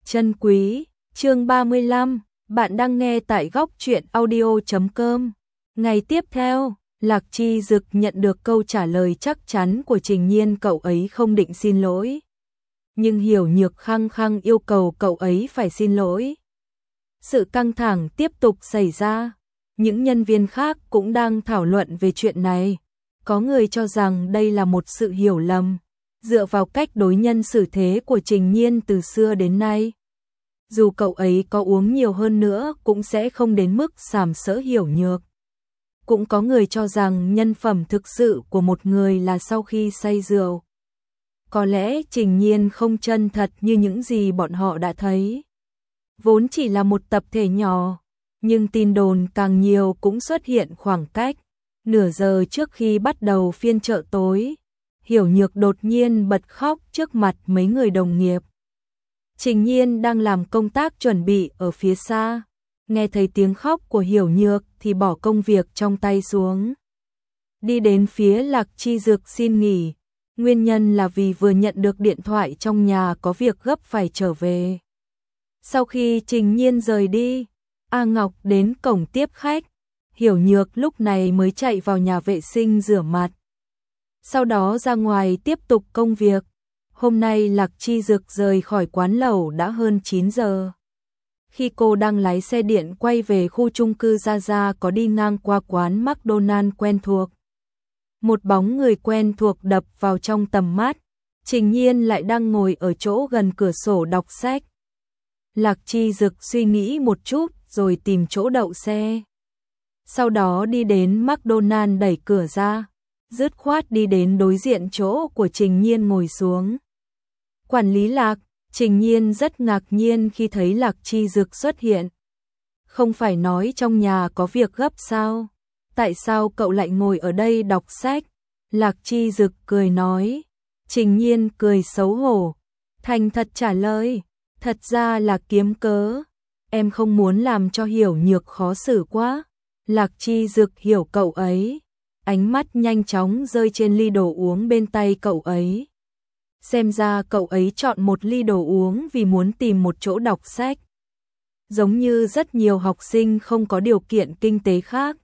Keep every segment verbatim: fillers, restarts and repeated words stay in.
Chân quý, chương ba mươi lăm, bạn đang nghe tại góc truyện audio chấm com. Ngày tiếp theo, Lạc Chi Dực nhận được câu trả lời chắc chắn của Trình Nhiên, cậu ấy không định xin lỗi. Nhưng Hiểu Nhược khăng khăng yêu cầu cậu ấy phải xin lỗi. Sự căng thẳng tiếp tục xảy ra. Những nhân viên khác cũng đang thảo luận về chuyện này. Có người cho rằng đây là một sự hiểu lầm, dựa vào cách đối nhân xử thế của Trình Nhiên từ xưa đến nay. Dù cậu ấy có uống nhiều hơn nữa cũng sẽ không đến mức sàm sỡ Hiểu Nhược. Cũng có người cho rằng nhân phẩm thực sự của một người là sau khi say rượu. Có lẽ Trình Nhiên không chân thật như những gì bọn họ đã thấy. Vốn chỉ là một tập thể nhỏ, nhưng tin đồn càng nhiều cũng xuất hiện khoảng cách. Nửa giờ trước khi bắt đầu phiên chợ tối, Hiểu Nhược đột nhiên bật khóc trước mặt mấy người đồng nghiệp. Trình Nhiên đang làm công tác chuẩn bị ở phía xa, nghe thấy tiếng khóc của Hiểu Nhược thì bỏ công việc trong tay xuống. Đi đến phía Lạc Chi Dực xin nghỉ, nguyên nhân là vì vừa nhận được điện thoại trong nhà có việc gấp phải trở về. Sau khi Trình Nhiên rời đi, A Ngọc đến cổng tiếp khách, Hiểu Nhược lúc này mới chạy vào nhà vệ sinh rửa mặt. Sau đó ra ngoài tiếp tục công việc. Hôm nay Lạc Chi Dực rời khỏi quán lẩu đã hơn chín giờ. Khi cô đang lái xe điện quay về khu chung cư Gia Gia có đi ngang qua quán McDonald quen thuộc. Một bóng người quen thuộc đập vào trong tầm mắt. Trình Nhiên lại đang ngồi ở chỗ gần cửa sổ đọc sách. Lạc Chi Dực suy nghĩ một chút rồi tìm chỗ đậu xe. Sau đó đi đến McDonald đẩy cửa ra, dứt khoát đi đến đối diện chỗ của Trình Nhiên ngồi xuống. Quản lý Lạc, Trình Nhiên rất ngạc nhiên khi thấy Lạc Chi Dực xuất hiện. Không phải nói trong nhà có việc gấp sao? Tại sao cậu lại ngồi ở đây đọc sách? Lạc Chi Dực cười nói. Trình Nhiên cười xấu hổ, thành thật trả lời. Thật ra là kiếm cớ. Em không muốn làm cho Hiểu Nhược khó xử quá. Lạc Chi Dực hiểu cậu ấy. Ánh mắt nhanh chóng rơi trên ly đồ uống bên tay cậu ấy. Xem ra cậu ấy chọn một ly đồ uống vì muốn tìm một chỗ đọc sách. Giống như rất nhiều học sinh không có điều kiện kinh tế khác.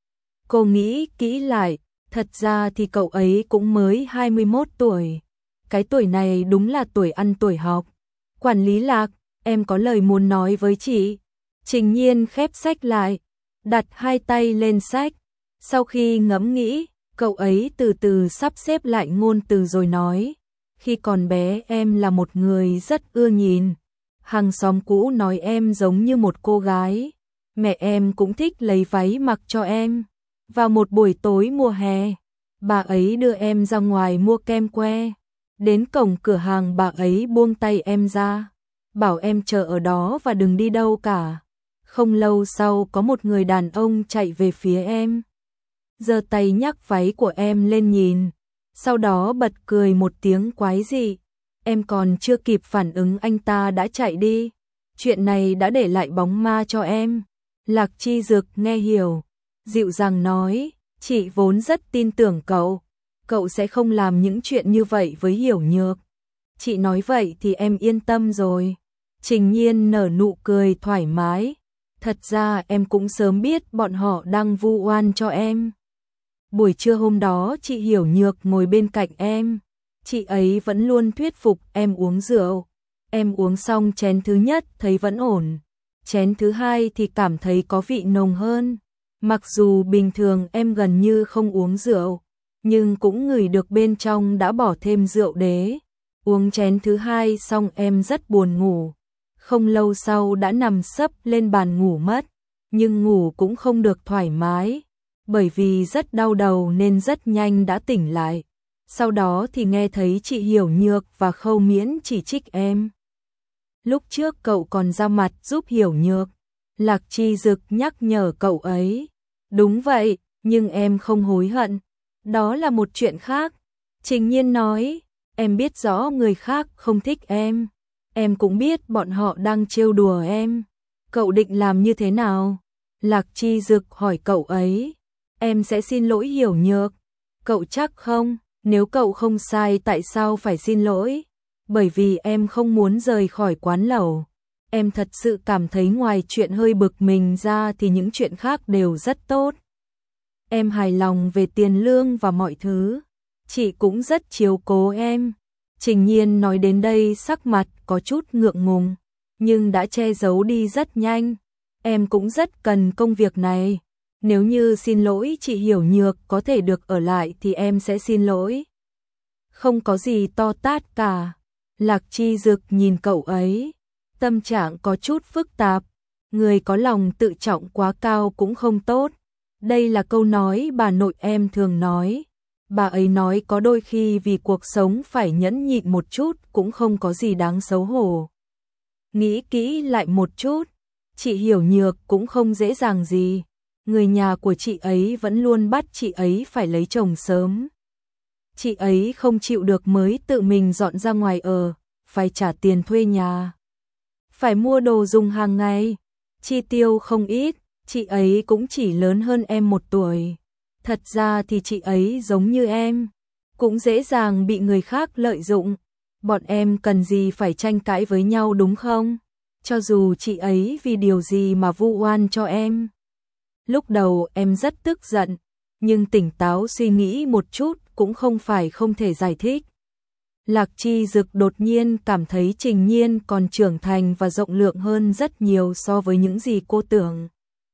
Cô nghĩ kỹ lại, thật ra thì cậu ấy cũng mới hai mươi mốt tuổi. Cái tuổi này đúng là tuổi ăn tuổi học. Quản lý Lạc, em có lời muốn nói với chị. Trình Nhiên khép sách lại, đặt hai tay lên sách. Sau khi ngẫm nghĩ, cậu ấy từ từ sắp xếp lại ngôn từ rồi nói. Khi còn bé em là một người rất ưa nhìn. Hàng xóm cũ nói em giống như một cô gái. Mẹ em cũng thích lấy váy mặc cho em. Vào một buổi tối mùa hè, bà ấy đưa em ra ngoài mua kem que. Đến cổng cửa hàng bà ấy buông tay em ra, bảo em chờ ở đó và đừng đi đâu cả. Không lâu sau có một người đàn ông chạy về phía em, giơ tay nhắc váy của em lên nhìn, sau đó bật cười một tiếng quái dị. Em còn chưa kịp phản ứng anh ta đã chạy đi. Chuyện này đã để lại bóng ma cho em. Lạc Chi Dực nghe hiểu, dịu dàng nói, chị vốn rất tin tưởng cậu. Cậu sẽ không làm những chuyện như vậy với Hiểu Nhược. Chị nói vậy thì em yên tâm rồi. Trình Nhiên nở nụ cười thoải mái. Thật ra em cũng sớm biết bọn họ đang vu oan cho em. Buổi trưa hôm đó chị Hiểu Nhược ngồi bên cạnh em. Chị ấy vẫn luôn thuyết phục em uống rượu. Em uống xong chén thứ nhất thấy vẫn ổn. Chén thứ hai thì cảm thấy có vị nồng hơn. Mặc dù bình thường em gần như không uống rượu, nhưng cũng ngửi được bên trong đã bỏ thêm rượu đế. Uống chén thứ hai xong em rất buồn ngủ. Không lâu sau đã nằm sấp lên bàn ngủ mất, nhưng ngủ cũng không được thoải mái, bởi vì rất đau đầu nên rất nhanh đã tỉnh lại. Sau đó thì nghe thấy chị Hiểu Nhược và Khâu Miễn chỉ trích em. Lúc trước cậu còn ra mặt giúp Hiểu Nhược. Lạc Chi Dực nhắc nhở cậu ấy. Đúng vậy, nhưng em không hối hận. Đó là một chuyện khác. Trình Nhiên nói, em biết rõ người khác không thích em. Em cũng biết bọn họ đang trêu đùa em. Cậu định làm như thế nào? Lạc Chi Dực hỏi cậu ấy. Em sẽ xin lỗi Hiểu Nhược. Cậu chắc không? Nếu cậu không sai tại sao phải xin lỗi? Bởi vì em không muốn rời khỏi quán lẩu. em thật sự cảm thấy ngoài chuyện hơi bực mình ra thì những chuyện khác đều rất tốt. Em hài lòng về tiền lương và mọi thứ. Chị cũng rất chiếu cố em. Trình Nhiên nói đến đây sắc mặt có chút ngượng ngùng, nhưng đã che giấu đi rất nhanh. Em cũng rất cần công việc này. Nếu như xin lỗi chị Hiểu Nhược có thể được ở lại thì em sẽ xin lỗi. Không có gì to tát cả. Lạc Chi Dực nhìn cậu ấy, tâm trạng có chút phức tạp. Người có lòng tự trọng quá cao cũng không tốt. Đây là câu nói bà nội em thường nói. Bà ấy nói có đôi khi vì cuộc sống phải nhẫn nhịn một chút cũng không có gì đáng xấu hổ. Nghĩ kỹ lại một chút, chị Hiểu Nhược cũng không dễ dàng gì. Người nhà của chị ấy vẫn luôn bắt chị ấy phải lấy chồng sớm. Chị ấy không chịu được mới tự mình dọn ra ngoài ở, phải trả tiền thuê nhà, phải mua đồ dùng hàng ngày, chi tiêu không ít. Chị ấy cũng chỉ lớn hơn em một tuổi. Thật ra thì chị ấy giống như em, cũng dễ dàng bị người khác lợi dụng. Bọn em cần gì phải tranh cãi với nhau đúng không? Cho dù chị ấy vì điều gì mà vu oan cho em. Lúc đầu em rất tức giận, nhưng tỉnh táo suy nghĩ một chút cũng không phải không thể giải thích. Lạc Chi Dực đột nhiên cảm thấy Trình Nhiên còn trưởng thành và rộng lượng hơn rất nhiều so với những gì cô tưởng.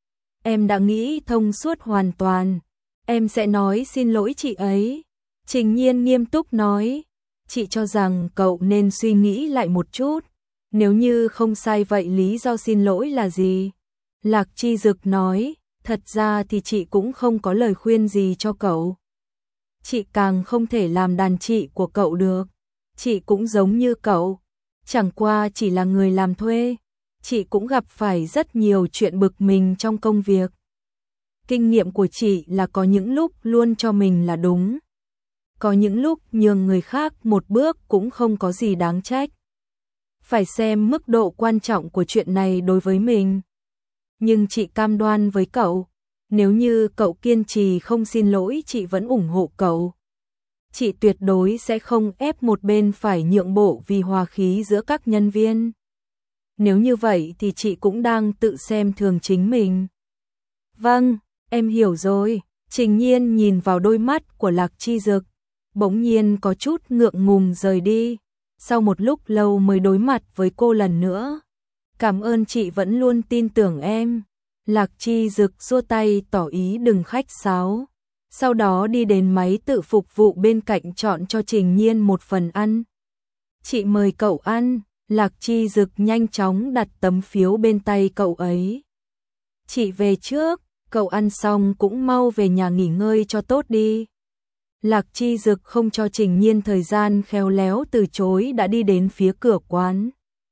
Em đã nghĩ thông suốt hoàn toàn. Em sẽ nói xin lỗi chị ấy. Trình Nhiên nghiêm túc nói. Chị cho rằng cậu nên suy nghĩ lại một chút. Nếu như không sai vậy lý do xin lỗi là gì? Lạc Chi Dực nói. Thật ra thì chị cũng không có lời khuyên gì cho cậu. Chị càng không thể làm đàn chị của cậu được. Chị cũng giống như cậu. Chẳng qua chỉ là người làm thuê. Chị cũng gặp phải rất nhiều chuyện bực mình trong công việc. Kinh nghiệm của chị là có những lúc luôn cho mình là đúng. Có những lúc nhường người khác một bước cũng không có gì đáng trách. Phải xem mức độ quan trọng của chuyện này đối với mình. Nhưng chị cam đoan với cậu, nếu như cậu kiên trì không xin lỗi chị vẫn ủng hộ cậu. Chị tuyệt đối sẽ không ép một bên phải nhượng bộ vì hòa khí giữa các nhân viên. Nếu như vậy thì chị cũng đang tự xem thường chính mình. Vâng, em hiểu rồi. Trình Nhiên nhìn vào đôi mắt của Lạc Chi Dực, bỗng nhiên có chút ngượng ngùng rời đi. Sau một lúc lâu mới đối mặt với cô lần nữa. Cảm ơn chị vẫn luôn tin tưởng em. Lạc Chi Dực xua tay tỏ ý đừng khách sáo. Sau đó đi đến máy tự phục vụ bên cạnh chọn cho Trình Nhiên một phần ăn. Chị mời cậu ăn. Lạc Chi Dực nhanh chóng đặt tấm phiếu bên tay cậu ấy. Chị về trước, cậu ăn xong cũng mau về nhà nghỉ ngơi cho tốt đi. Lạc Chi Dực không cho Trình Nhiên thời gian khéo léo từ chối đã đi đến phía cửa quán.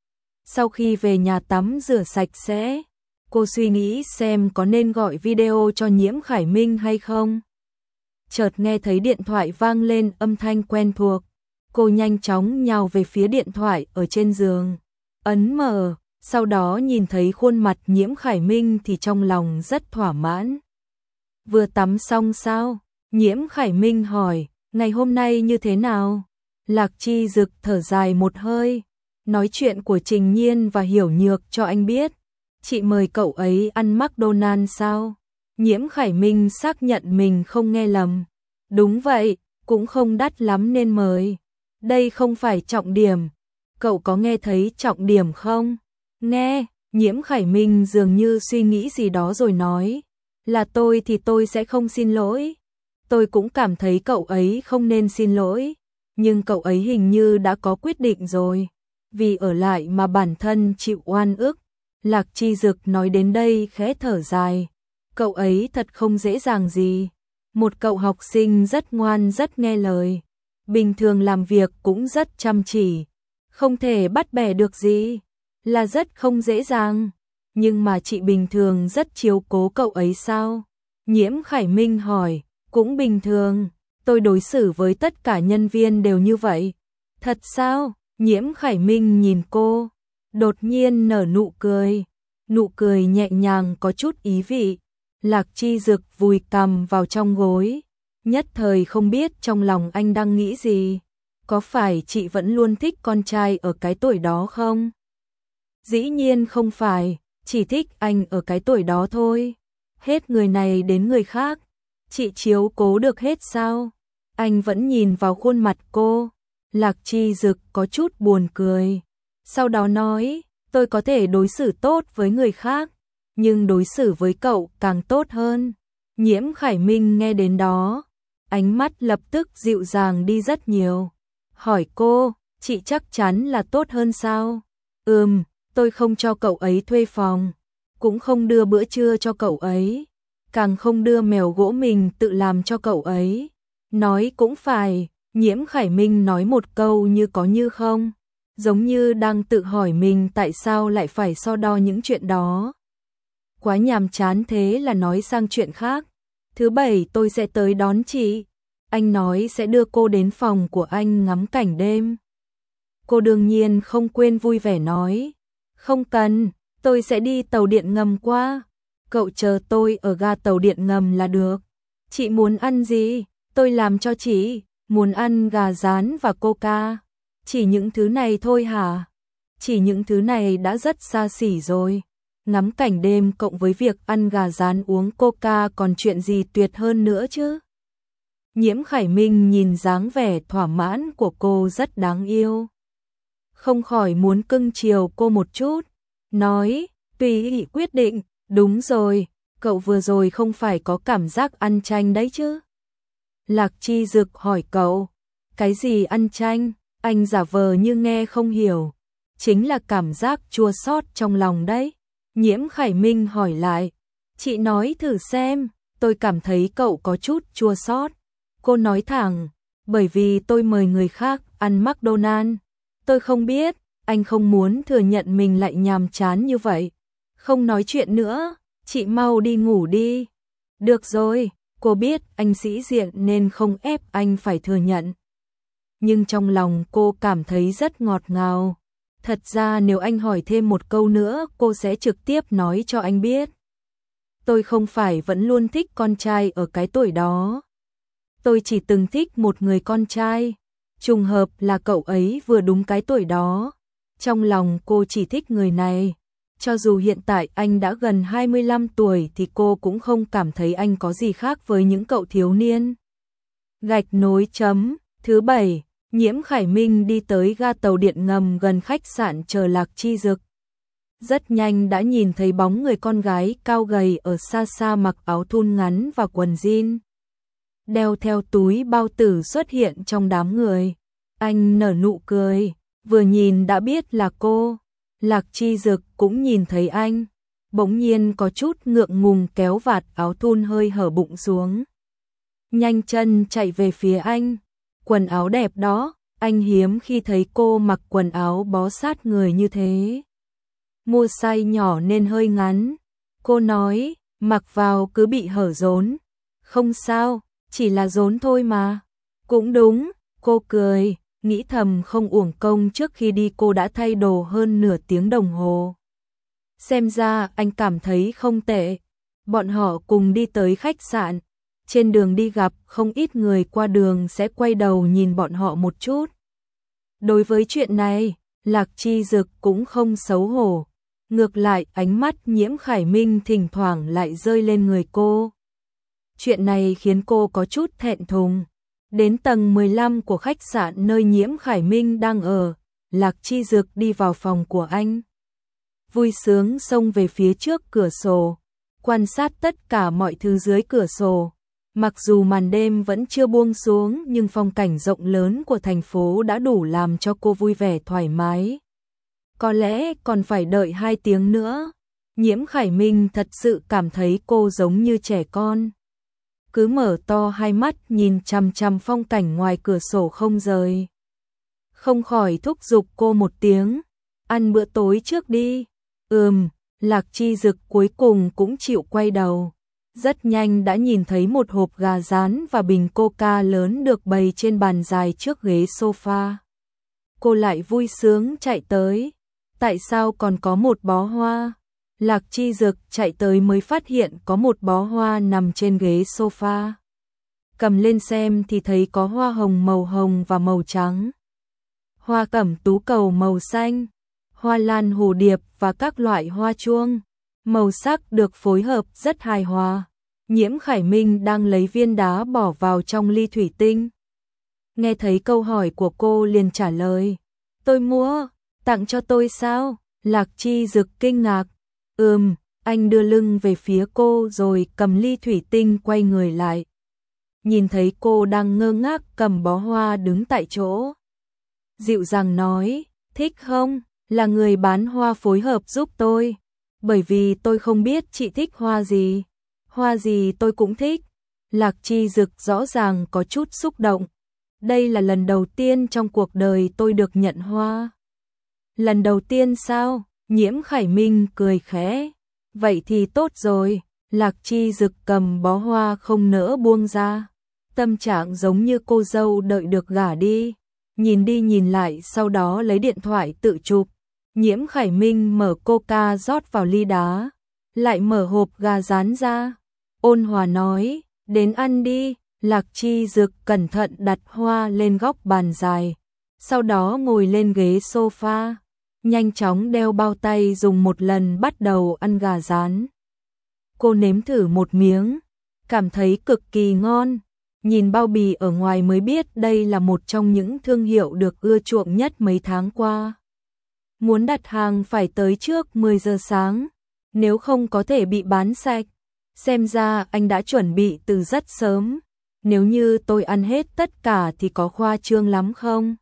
Sau khi về nhà tắm rửa sạch sẽ, cô suy nghĩ xem có nên gọi video cho Nhiễm Khải Minh hay không. Chợt nghe thấy điện thoại vang lên âm thanh quen thuộc. Cô nhanh chóng nhào về phía điện thoại ở trên giường, ấn mở, sau đó nhìn thấy khuôn mặt Nhiễm Khải Minh thì trong lòng rất thỏa mãn. Vừa tắm xong sao? Nhiễm Khải Minh hỏi, ngày hôm nay như thế nào? Lạc Chi Dực thở dài một hơi, nói chuyện của Trình Nhiên và Hiểu Nhược cho anh biết. Chị mời cậu ấy ăn McDonald's sao? Nhiễm Khải Minh xác nhận mình không nghe lầm. Đúng vậy, cũng không đắt lắm nên mời. Đây không phải trọng điểm. Cậu có nghe thấy trọng điểm không? Nghe, Nhiễm Khải Minh dường như suy nghĩ gì đó rồi nói. Là tôi thì tôi sẽ không xin lỗi. Tôi cũng cảm thấy cậu ấy không nên xin lỗi. Nhưng cậu ấy hình như đã có quyết định rồi. Vì ở lại mà bản thân chịu oan ức. Lạc Chi Dực nói đến đây khẽ thở dài. Cậu ấy thật không dễ dàng gì. Một cậu học sinh rất ngoan rất nghe lời. Bình thường làm việc cũng rất chăm chỉ. Không thể bắt bẻ được gì. Là rất không dễ dàng. Nhưng mà chị bình thường rất chiếu cố cậu ấy sao? Nhiễm Khải Minh hỏi. Cũng bình thường. Tôi đối xử với tất cả nhân viên đều như vậy. Thật sao? Nhiễm Khải Minh nhìn cô. Đột nhiên nở nụ cười. Nụ cười nhẹ nhàng có chút ý vị. Lạc Chi Dực vùi cằm vào trong gối. Nhất thời không biết trong lòng anh đang nghĩ gì. Có phải chị vẫn luôn thích con trai ở cái tuổi đó không? Dĩ nhiên không phải, chỉ thích anh ở cái tuổi đó thôi. Hết người này đến người khác, chị chiếu cố được hết sao? Anh vẫn nhìn vào khuôn mặt cô. Lạc Chi Dực có chút buồn cười. Sau đó nói, tôi có thể đối xử tốt với người khác, nhưng đối xử với cậu càng tốt hơn. Nhiễm Khải Minh nghe đến đó, ánh mắt lập tức dịu dàng đi rất nhiều. Hỏi cô, chị chắc chắn là tốt hơn sao? Ừm, tôi không cho cậu ấy thuê phòng, cũng không đưa bữa trưa cho cậu ấy, càng không đưa mèo gỗ mình tự làm cho cậu ấy. Nói cũng phải, Nhiễm Khải Minh nói một câu như có như không, giống như đang tự hỏi mình tại sao lại phải so đo những chuyện đó. Quá nhàm chán, thế là nói sang chuyện khác. Thứ bảy tôi sẽ tới đón chị. Anh nói sẽ đưa cô đến phòng của anh ngắm cảnh đêm. Cô đương nhiên không quên vui vẻ nói, không cần, tôi sẽ đi tàu điện ngầm qua. Cậu chờ tôi ở ga tàu điện ngầm là được. Chị muốn ăn gì? Tôi làm cho chị. Muốn ăn gà rán và coca. Chỉ những thứ này thôi hả? Chỉ những thứ này đã rất xa xỉ rồi. Ngắm cảnh đêm cộng với việc ăn gà rán uống coca còn chuyện gì tuyệt hơn nữa chứ? Nhiễm Khải Minh nhìn dáng vẻ thỏa mãn của cô rất đáng yêu. Không khỏi muốn cưng chiều cô một chút. Nói, tùy ý quyết định. Đúng rồi, cậu vừa rồi không phải có cảm giác ăn chanh đấy chứ? Lạc Chi Dực hỏi cậu. Cái gì ăn chanh? Anh giả vờ như nghe không hiểu. Chính là cảm giác chua xót trong lòng đấy. Nhiễm Khải Minh hỏi lại. Chị nói thử xem, tôi cảm thấy cậu có chút chua xót. Cô nói thẳng, bởi vì tôi mời người khác ăn McDonald's. Tôi không biết, anh không muốn thừa nhận mình lại nhàm chán như vậy. Không nói chuyện nữa, chị mau đi ngủ đi. Được rồi, cô biết anh sĩ diện nên không ép anh phải thừa nhận. Nhưng trong lòng cô cảm thấy rất ngọt ngào. Thật ra nếu anh hỏi thêm một câu nữa, cô sẽ trực tiếp nói cho anh biết. Tôi không phải vẫn luôn thích con trai ở cái tuổi đó. Tôi chỉ từng thích một người con trai. Trùng hợp là cậu ấy vừa đúng cái tuổi đó. Trong lòng cô chỉ thích người này. Cho dù hiện tại anh đã gần hai mươi lăm tuổi thì cô cũng không cảm thấy anh có gì khác với những cậu thiếu niên. Gạch nối chấm. Thứ bảy, Nhiễm Khải Minh đi tới ga tàu điện ngầm gần khách sạn chờ Lạc Chi Dực. Rất nhanh đã nhìn thấy bóng người con gái cao gầy ở xa xa mặc áo thun ngắn và quần jean. Đeo theo túi bao tử xuất hiện trong đám người. Anh nở nụ cười, vừa nhìn đã biết là cô. Lạc Chi Dực cũng nhìn thấy anh, bỗng nhiên có chút ngượng ngùng kéo vạt áo thun hơi hở bụng xuống. Nhanh chân chạy về phía anh. Quần áo đẹp đó, anh hiếm khi thấy cô mặc quần áo bó sát người như thế. Mua size nhỏ nên hơi ngắn. Cô nói, mặc vào cứ bị hở rốn. Không sao, chỉ là rốn thôi mà. Cũng đúng, cô cười, nghĩ thầm không uổng công trước khi đi cô đã thay đồ hơn nửa tiếng đồng hồ. Xem ra anh cảm thấy không tệ. Bọn họ cùng đi tới khách sạn. Trên đường đi gặp không ít người qua đường sẽ quay đầu nhìn bọn họ một chút. Đối với chuyện này, Lạc Chi Dực cũng không xấu hổ. Ngược lại ánh mắt Nhiễm Khải Minh thỉnh thoảng lại rơi lên người cô. Chuyện này khiến cô có chút thẹn thùng. Đến tầng mười lăm của khách sạn nơi Nhiễm Khải Minh đang ở, Lạc Chi Dực đi vào phòng của anh. Vui sướng xông về phía trước cửa sổ, quan sát tất cả mọi thứ dưới cửa sổ. Mặc dù màn đêm vẫn chưa buông xuống nhưng phong cảnh rộng lớn của thành phố đã đủ làm cho cô vui vẻ thoải mái. Có lẽ còn phải đợi hai tiếng nữa. Nhiễm Khải Minh thật sự cảm thấy cô giống như trẻ con. Cứ mở to hai mắt nhìn chằm chằm phong cảnh ngoài cửa sổ không rời. Không khỏi thúc giục cô một tiếng, ăn bữa tối trước đi. Ừm, Lạc Chi Dực cuối cùng cũng chịu quay đầu. Rất nhanh đã nhìn thấy một hộp gà rán và bình coca lớn được bày trên bàn dài trước ghế sofa. Cô lại vui sướng chạy tới. Tại sao còn có một bó hoa? Lạc Chi Dực chạy tới mới phát hiện có một bó hoa nằm trên ghế sofa. Cầm lên xem thì thấy có hoa hồng màu hồng và màu trắng. Hoa cẩm tú cầu màu xanh. hoa lan hồ điệp và các loại hoa chuông. Màu sắc được phối hợp rất hài hòa. Nhiễm Khải Minh đang lấy viên đá bỏ vào trong ly thủy tinh. Nghe thấy câu hỏi của cô liền trả lời. Tôi mua, tặng cho tôi sao? Lạc Chi Dực kinh ngạc. Ừm, anh đưa lưng về phía cô rồi cầm ly thủy tinh quay người lại. Nhìn thấy cô đang ngơ ngác cầm bó hoa đứng tại chỗ. Dịu dàng nói, thích không? Là người bán hoa phối hợp giúp tôi. Bởi vì tôi không biết chị thích hoa gì. Hoa gì tôi cũng thích. Lạc Chi Dực rõ ràng có chút xúc động. Đây là lần đầu tiên trong cuộc đời tôi được nhận hoa. Lần đầu tiên sao? Nhiễm Khải Minh cười khẽ. Vậy thì tốt rồi. Lạc Chi Dực cầm bó hoa không nỡ buông ra. Tâm trạng giống như cô dâu đợi được gả đi. Nhìn đi nhìn lại sau đó lấy điện thoại tự chụp. Nhiễm Khải Minh mở coca rót vào ly đá. Lại mở hộp gà rán ra. Ôn hòa nói, đến ăn đi. Lạc Chi Dực cẩn thận đặt hoa lên góc bàn dài. Sau đó ngồi lên ghế sofa. Nhanh chóng đeo bao tay dùng một lần bắt đầu ăn gà rán. Cô nếm thử một miếng. Cảm thấy cực kỳ ngon. Nhìn bao bì ở ngoài mới biết đây là một trong những thương hiệu được ưa chuộng nhất mấy tháng qua. Muốn đặt hàng phải tới trước mười giờ sáng. Nếu không có thể bị bán sạch. Xem ra anh đã chuẩn bị từ rất sớm. Nếu như tôi ăn hết tất cả thì có khoa trương lắm không?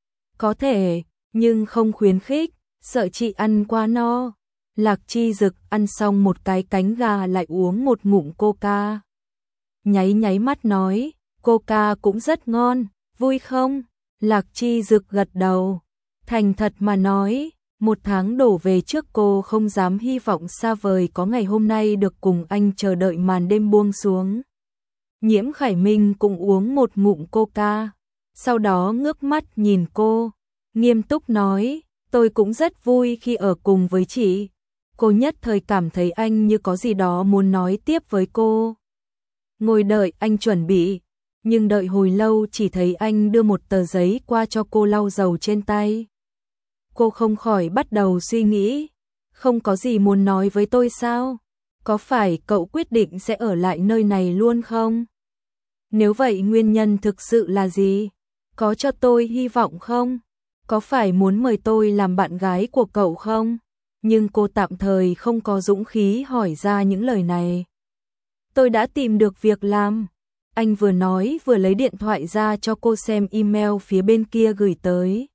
Có thể, nhưng không khuyến khích, sợ chị ăn quá no. Lạc Chi Dực ăn xong một cái cánh gà lại uống một ngụm coca. Nháy nháy mắt nói, coca cũng rất ngon, vui không? Lạc Chi Dực gật đầu. Thành thật mà nói, một tháng đổ về trước cô không dám hy vọng xa vời có ngày hôm nay được cùng anh chờ đợi màn đêm buông xuống. Nhiễm Khải Minh cũng uống một ngụm coca, sau đó ngước mắt nhìn cô, nghiêm túc nói, tôi cũng rất vui khi ở cùng với chị. Cô nhất thời cảm thấy anh như có gì đó muốn nói tiếp với cô. Ngồi đợi anh chuẩn bị, nhưng đợi hồi lâu chỉ thấy anh đưa một tờ giấy qua cho cô lau dầu trên tay. Cô không khỏi bắt đầu suy nghĩ, không có gì muốn nói với tôi sao? Có phải cậu quyết định sẽ ở lại nơi này luôn không? Nếu vậy nguyên nhân thực sự là gì? Có cho tôi hy vọng không? Có phải muốn mời tôi làm bạn gái của cậu không? Nhưng cô tạm thời không có dũng khí hỏi ra những lời này. Tôi đã tìm được việc làm. Anh vừa nói vừa lấy điện thoại ra cho cô xem email phía bên kia gửi tới.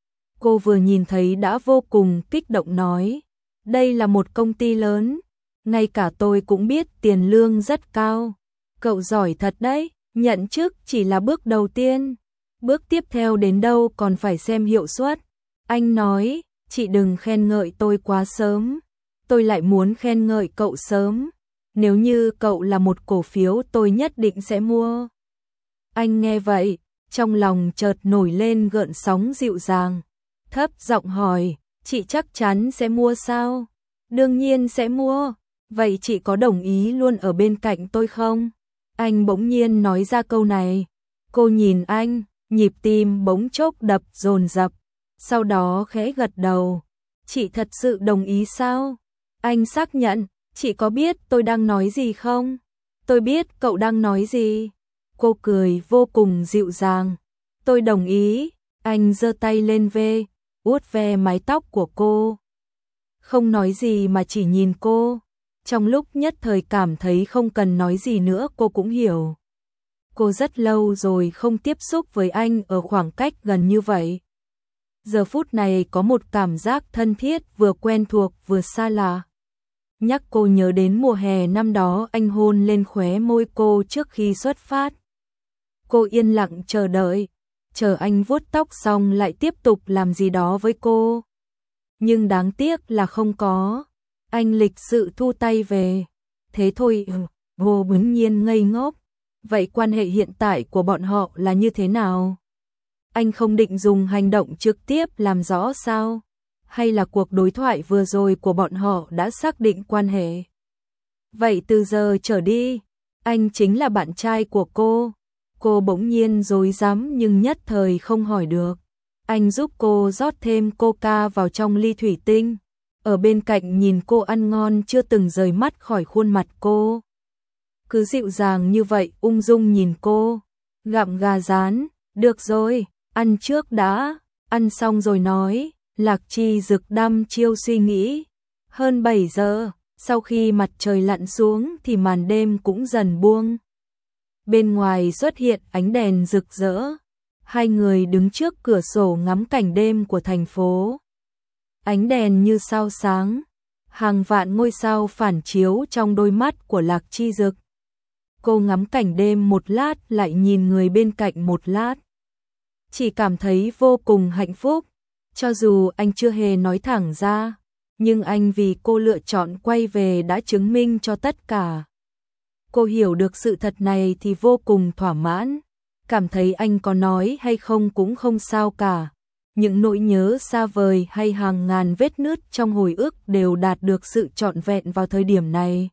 Cô vừa nhìn thấy đã vô cùng kích động nói. Đây là một công ty lớn. Ngay cả tôi cũng biết tiền lương rất cao. Cậu giỏi thật đấy, nhận chức chỉ là bước đầu tiên. Bước tiếp theo đến đâu còn phải xem hiệu suất. Anh nói, chị đừng khen ngợi tôi quá sớm. Tôi lại muốn khen ngợi cậu sớm. Nếu như cậu là một cổ phiếu tôi nhất định sẽ mua. Anh nghe vậy, trong lòng chợt nổi lên gợn sóng dịu dàng. Thấp giọng hỏi, chị chắc chắn sẽ mua sao? Đương nhiên sẽ mua. Vậy chị có đồng ý luôn ở bên cạnh tôi không? Anh bỗng nhiên nói ra câu này. Cô nhìn anh, nhịp tim bỗng chốc đập dồn dập. Sau đó khẽ gật đầu. Chị thật sự đồng ý sao? Anh xác nhận, chị có biết tôi đang nói gì không? Tôi biết cậu đang nói gì. Cô cười vô cùng dịu dàng. Tôi đồng ý. Anh giơ tay lên ve, vuốt ve mái tóc của cô. Không nói gì mà chỉ nhìn cô. Trong lúc nhất thời cảm thấy không cần nói gì nữa cô cũng hiểu. Cô rất lâu rồi không tiếp xúc với anh ở khoảng cách gần như vậy. Giờ phút này có một cảm giác thân thiết vừa quen thuộc vừa xa lạ. Nhắc cô nhớ đến mùa hè năm đó anh hôn lên khóe môi cô trước khi xuất phát. Cô yên lặng chờ đợi, chờ anh vuốt tóc xong lại tiếp tục làm gì đó với cô. Nhưng đáng tiếc là không có. Anh lịch sự thu tay về. Thế thôi, vô bứng nhiên ngây ngốc. Vậy quan hệ hiện tại của bọn họ là như thế nào? Anh không định dùng hành động trực tiếp làm rõ sao? Hay là cuộc đối thoại vừa rồi của bọn họ đã xác định quan hệ? Vậy từ giờ trở đi, anh chính là bạn trai của cô. Cô bỗng nhiên rối rắm nhưng nhất thời không hỏi được. Anh giúp cô rót thêm coca vào trong ly thủy tinh, ở bên cạnh nhìn cô ăn ngon chưa từng rời mắt khỏi khuôn mặt cô. Cứ dịu dàng như vậy ung dung nhìn cô, gặm gà rán, được rồi, ăn trước đã, ăn xong rồi nói. Lạc Chi Dực đăm chiêu suy nghĩ. Hơn bảy giờ, sau khi mặt trời lặn xuống thì màn đêm cũng dần buông. Bên ngoài xuất hiện ánh đèn rực rỡ. Hai người đứng trước cửa sổ ngắm cảnh đêm của thành phố. Ánh đèn như sao sáng, hàng vạn ngôi sao phản chiếu trong đôi mắt của Lạc Chi Dực. Cô ngắm cảnh đêm một lát lại nhìn người bên cạnh một lát. Chỉ cảm thấy vô cùng hạnh phúc. Cho dù anh chưa hề nói thẳng ra, nhưng anh vì cô lựa chọn quay về đã chứng minh cho tất cả. Cô hiểu được sự thật này thì vô cùng thỏa mãn, cảm thấy anh có nói hay không cũng không sao cả. Những nỗi nhớ xa vời hay hàng ngàn vết nứt trong hồi ức đều đạt được sự trọn vẹn vào thời điểm này.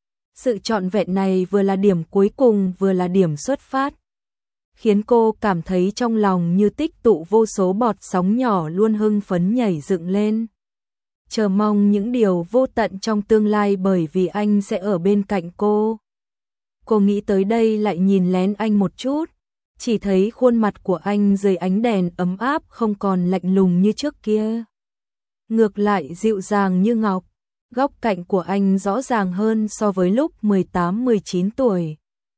Sự trọn vẹn này vừa là điểm cuối cùng vừa là điểm xuất phát, khiến cô cảm thấy trong lòng như tích tụ vô số bọt sóng nhỏ luôn hưng phấn nhảy dựng lên. Chờ mong những điều vô tận trong tương lai bởi vì anh sẽ ở bên cạnh cô. Cô nghĩ tới đây lại nhìn lén anh một chút, chỉ thấy khuôn mặt của anh dưới ánh đèn ấm áp không còn lạnh lùng như trước kia. Ngược lại dịu dàng như ngọc, góc cạnh của anh rõ ràng hơn so với lúc mười tám mười chín tuổi.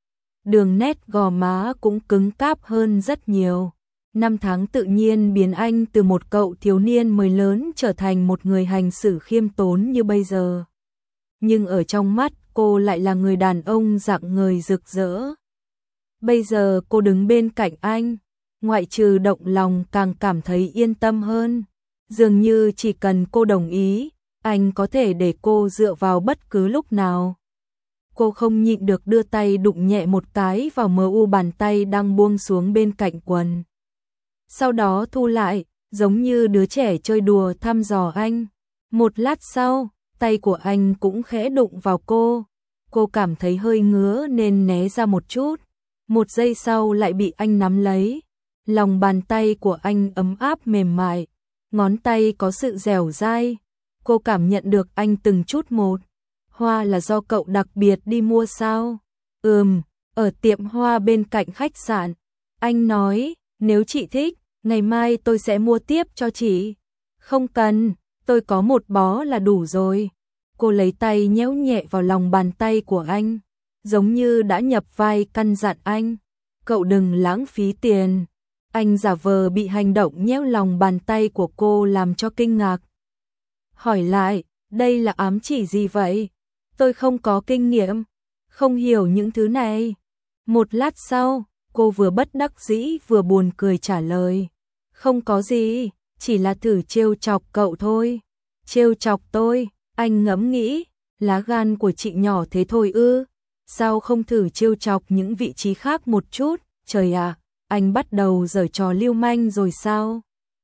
Đường nét gò má cũng cứng cáp hơn rất nhiều. Năm tháng tự nhiên biến anh từ một cậu thiếu niên mới lớn trở thành một người hành xử khiêm tốn như bây giờ. Nhưng ở trong mắt cô lại là người đàn ông rạng ngời rực rỡ. Bây giờ cô đứng bên cạnh anh, ngoại trừ động lòng càng cảm thấy yên tâm hơn. Dường như chỉ cần cô đồng ý, anh có thể để cô dựa vào bất cứ lúc nào. Cô không nhịn được đưa tay đụng nhẹ một cái vào mờ u bàn tay đang buông xuống bên cạnh quần. Sau đó thu lại, giống như đứa trẻ chơi đùa thăm dò anh. Một lát sau, tay của anh cũng khẽ đụng vào cô. Cô cảm thấy hơi ngứa nên né ra một chút. Một giây sau lại bị anh nắm lấy. Lòng bàn tay của anh ấm áp mềm mại, ngón tay có sự dẻo dai. Cô cảm nhận được anh từng chút một. Hoa là do cậu đặc biệt đi mua sao? Ừm, ở tiệm hoa bên cạnh khách sạn. Anh nói, nếu chị thích, ngày mai tôi sẽ mua tiếp cho chị. Không cần, tôi có một bó là đủ rồi. Cô lấy tay nhéo nhẹ vào lòng bàn tay của anh, giống như đã nhập vai căn dặn anh. Cậu đừng lãng phí tiền. Anh giả vờ bị hành động nhéo lòng bàn tay của cô làm cho kinh ngạc. Hỏi lại, đây là ám chỉ gì vậy? Tôi không có kinh nghiệm, không hiểu những thứ này. Một lát sau, cô vừa bất đắc dĩ vừa buồn cười trả lời. Không có gì, chỉ là thử trêu chọc cậu thôi. Trêu chọc tôi, anh ngẫm nghĩ, lá gan của chị nhỏ thế thôi ư. Sao không thử trêu chọc những vị trí khác một chút, trời ạ, anh bắt đầu giở trò lưu manh rồi sao?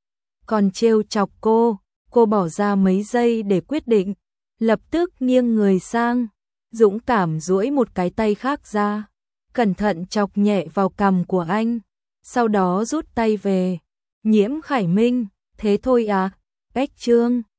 Còn trêu chọc cô, cô bỏ ra mấy giây để quyết định. Lập tức nghiêng người sang, dũng cảm duỗi một cái tay khác ra, cẩn thận chọc nhẹ vào cằm của anh, sau đó rút tay về. Nhiễm Khải Minh, thế thôi à? Bách Trương